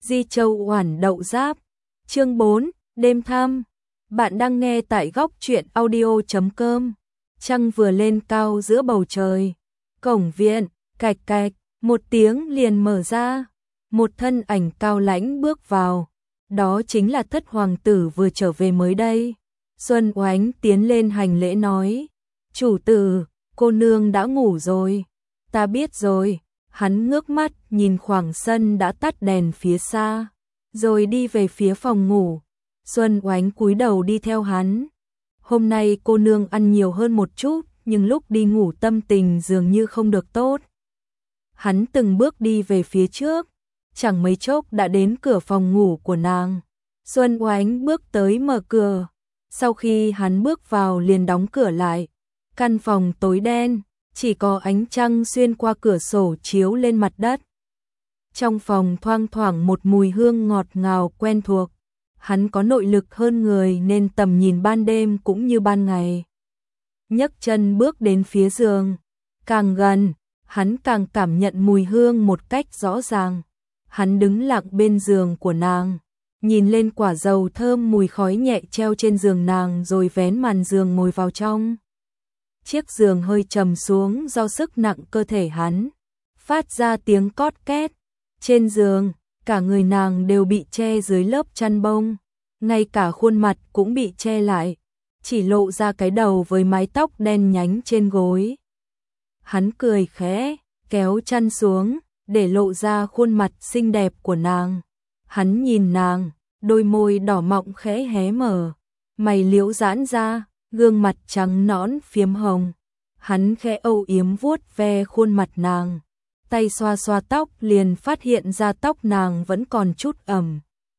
Di Châu Oản Đậu Giáp. Chương 4, đêm thăm. Bạn đang nghe tại góc truyện audio.com. Trăng vừa lên cao giữa bầu trời. Cổng viện, cạch cạch, một tiếng liền mở ra. Một thân ảnh cao lãnh bước vào. Đó chính là Thất hoàng tử vừa trở về mới đây. Xuân Oánh tiến lên hành lễ nói: "Chủ tử, cô nương đã ngủ rồi." "Ta biết rồi." Hắn ngước mắt nhìn khoảng sân đã tắt đèn phía xa, rồi đi về phía phòng ngủ. Xuân Oánh cúi đầu đi theo hắn. Hôm nay cô nương ăn nhiều hơn một chút, nhưng lúc đi ngủ tâm tình dường như không được tốt. Hắn từng bước đi về phía trước, chẳng mấy chốc đã đến cửa phòng ngủ của nàng. Xuân Oánh bước tới mở cửa. Sau khi hắn bước vào liền đóng cửa lại. Căn phòng tối đen, chỉ có ánh trăng xuyên qua cửa sổ chiếu lên mặt đất. Trong phòng thoang thoảng một mùi hương ngọt ngào quen thuộc. Hắn có nội lực hơn người nên tầm nhìn ban đêm cũng như ban ngày. Nhấc chân bước đến phía giường. Càng gần, hắn càng cảm nhận mùi hương một cách rõ ràng. Hắn đứng lặng bên giường của nàng, nhìn lên quả dầu thơm mùi khói nhẹ treo trên giường nàng rồi vén màn giường ngồi vào trong. Chiếc giường hơi trầm xuống do sức nặng cơ thể hắn, phát ra tiếng cót két. Trên giường, cả người nàng đều bị che dưới lớp chăn bông, ngay cả khuôn mặt cũng bị che lại, chỉ lộ ra cái đầu với mái tóc đen nhánh trên gối. Hắn cười khẽ, kéo chăn xuống, để lộ ra khuôn mặt xinh đẹp của nàng. Hắn nhìn nàng, đôi môi đỏ mọng khẽ hé mở, mày liễu giãn ra, gương mặt trắng nõn phiếm hồng. Hắn khẽ âu yếm vuốt ve khuôn mặt nàng, tay xoa xoa tóc liền phát hiện ra tóc nàng vẫn còn chút ẩm.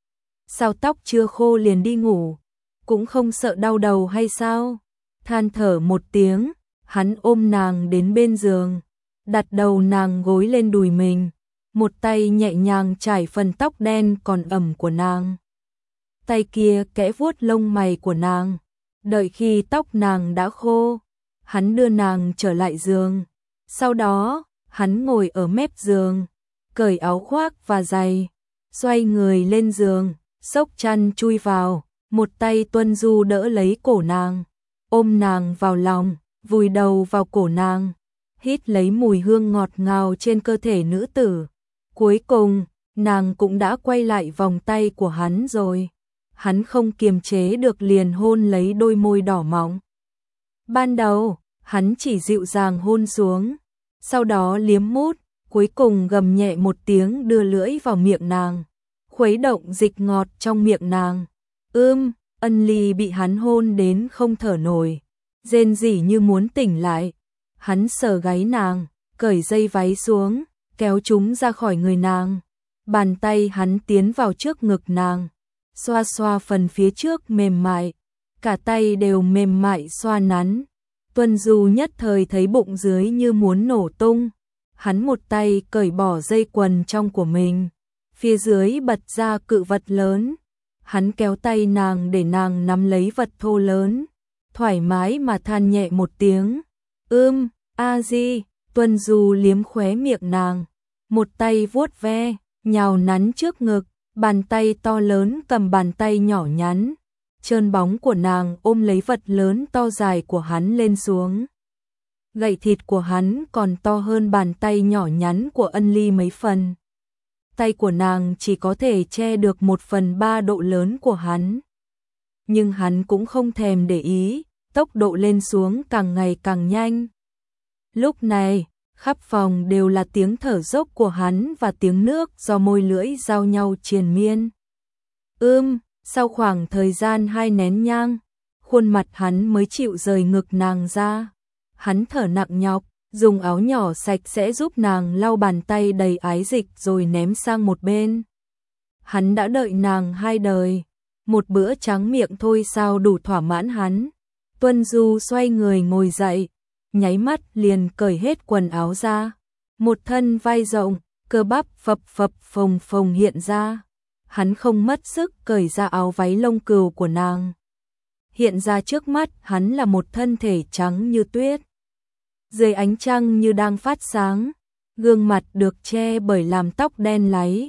Sao tóc chưa khô liền đi ngủ, cũng không sợ đau đầu hay sao? Than thở một tiếng, hắn ôm nàng đến bên giường, đặt đầu nàng gối lên đùi mình, một tay nhẹ nhàng chải phần tóc đen còn ẩm của nàng. Tay kia kẽ vuốt lông mày của nàng. Đợi khi tóc nàng đã khô, hắn đưa nàng trở lại giường. Sau đó, hắn ngồi ở mép giường, cởi áo khoác và giày, xoay người lên giường, xốc chăn chui vào, một tay Tuân Du đỡ lấy cổ nàng, ôm nàng vào lòng, vùi đầu vào cổ nàng, hít lấy mùi hương ngọt ngào trên cơ thể nữ tử. Cuối cùng, nàng cũng đã quay lại vòng tay của hắn rồi. Hắn không kiềm chế được liền hôn lấy đôi môi đỏ mọng. Ban đầu, hắn chỉ dịu dàng hôn xuống, sau đó liếm mút, cuối cùng gầm nhẹ một tiếng đưa lưỡi vào miệng nàng, khuấy động dịch ngọt trong miệng nàng. Ân Ly bị hắn hôn đến không thở nổi, rên rỉ như muốn tỉnh lại. Hắn sờ gáy nàng, cởi dây váy xuống, kéo chúng ra khỏi người nàng. Bàn tay hắn tiến vào trước ngực nàng, xoa xoa phần phía trước mềm mại, cả tay đều mềm mại xoa nắn. Tuân Du nhất thời thấy bụng dưới như muốn nổ tung. Hắn một tay cởi bỏ dây quần trong của mình, phía dưới bật ra cự vật lớn. Hắn kéo tay nàng để nàng nắm lấy vật thô lớn, thoải mái mà than nhẹ một tiếng. A Di. Tuân Du liếm khóe miệng nàng, một tay vuốt ve, nhào nắn trước ngực. Bàn tay to lớn cầm bàn tay nhỏ nhắn, trơn bóng của nàng ôm lấy vật lớn to dài của hắn lên xuống. Gậy thịt của hắn còn to hơn bàn tay nhỏ nhắn của Ân Ly mấy phần. Tay của nàng chỉ có thể che được 1/3 độ lớn của hắn. Nhưng hắn cũng không thèm để ý, tốc độ lên xuống càng ngày càng nhanh. Lúc này, khắp phòng đều là tiếng thở dốc của hắn và tiếng nước do môi lưỡi giao nhau triền miên. Sau khoảng thời gian 2 nén nhang, khuôn mặt hắn mới chịu rời ngực nàng ra. Hắn thở nặng nhọc, dùng áo nhỏ sạch sẽ giúp nàng lau bàn tay đầy ái dịch rồi ném sang một bên. Hắn đã đợi nàng 2 đời, một bữa tráng miệng thôi sao đủ thỏa mãn hắn. Tuân Du xoay người ngồi dậy, nháy mắt liền cởi hết quần áo ra. Một thân vai rộng, cơ bắp phập phập phồng phồng hiện ra. Hắn không mất sức cởi ra áo váy lông cừu của nàng. Hiện ra trước mắt hắn là một thân thể trắng như tuyết. Dưới ánh trăng như đang phát sáng, gương mặt được che bởi làm tóc đen láy,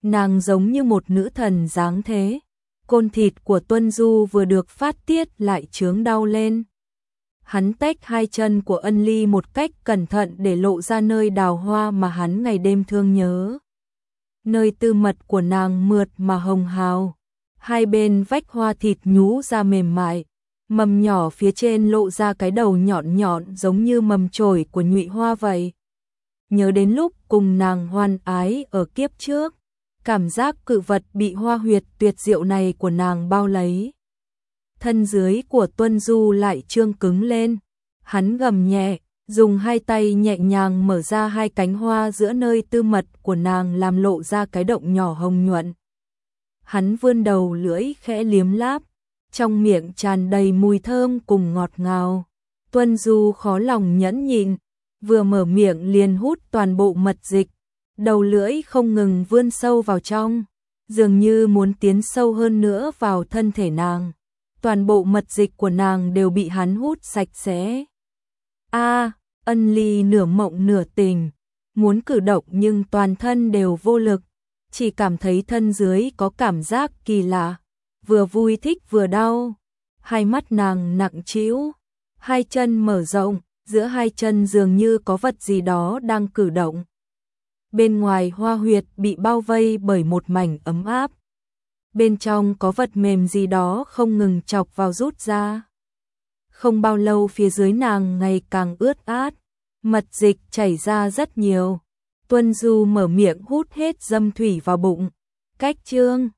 nàng giống như một nữ thần dáng thế. Côn thịt của Tuân Du vừa được phát tiết lại chướng đau lên. Hắn tách hai chân của Ân Ly một cách cẩn thận để lộ ra nơi đào hoa mà hắn ngày đêm thương nhớ. Nơi tư mật của nàng mượt mà hồng hào, hai bên vách hoa thịt nhú ra mềm mại, mầm nhỏ phía trên lộ ra cái đầu nhọn nhọn giống như mầm chổi của nhụy hoa vậy. Nhớ đến lúc cùng nàng hoan ái ở kiếp trước, cảm giác cự vật bị hoa huyệt tuyệt diệu này của nàng bao lấy. Thân dưới của Tuân Du lại trương cứng lên, hắn gầm nhẹ, dùng hai tay nhẹ nhàng mở ra hai cánh hoa giữa nơi tư mật của nàng làm lộ ra cái động nhỏ hồng nhuận. Hắn vươn đầu lưỡi khẽ liếm láp, trong miệng tràn đầy mùi thơm cùng ngọt ngào. Tuân Du khó lòng nhẫn nhịn, vừa mở miệng liền hút toàn bộ mật dịch, đầu lưỡi không ngừng vươn sâu vào trong, dường như muốn tiến sâu hơn nữa vào thân thể nàng. Toàn bộ mật dịch của nàng đều bị hắn hút sạch sẽ. Ân Ly nửa mộng nửa tỉnh, muốn cử động nhưng toàn thân đều vô lực, chỉ cảm thấy thân dưới có cảm giác kỳ lạ, vừa vui thích vừa đau. Hai mắt nàng nặng trĩu, hai chân mở rộng, giữa hai chân dường như có vật gì đó đang cử động. Bên ngoài hoa huyệt bị bao vây bởi một mảnh ấm áp. Bên trong có vật mềm gì đó không ngừng chọc vào rút ra. Không bao lâu phía dưới nàng ngày càng ướt át, mật dịch chảy ra rất nhiều. Tuân Du mở miệng hút hết dâm thủy vào bụng. Cách chương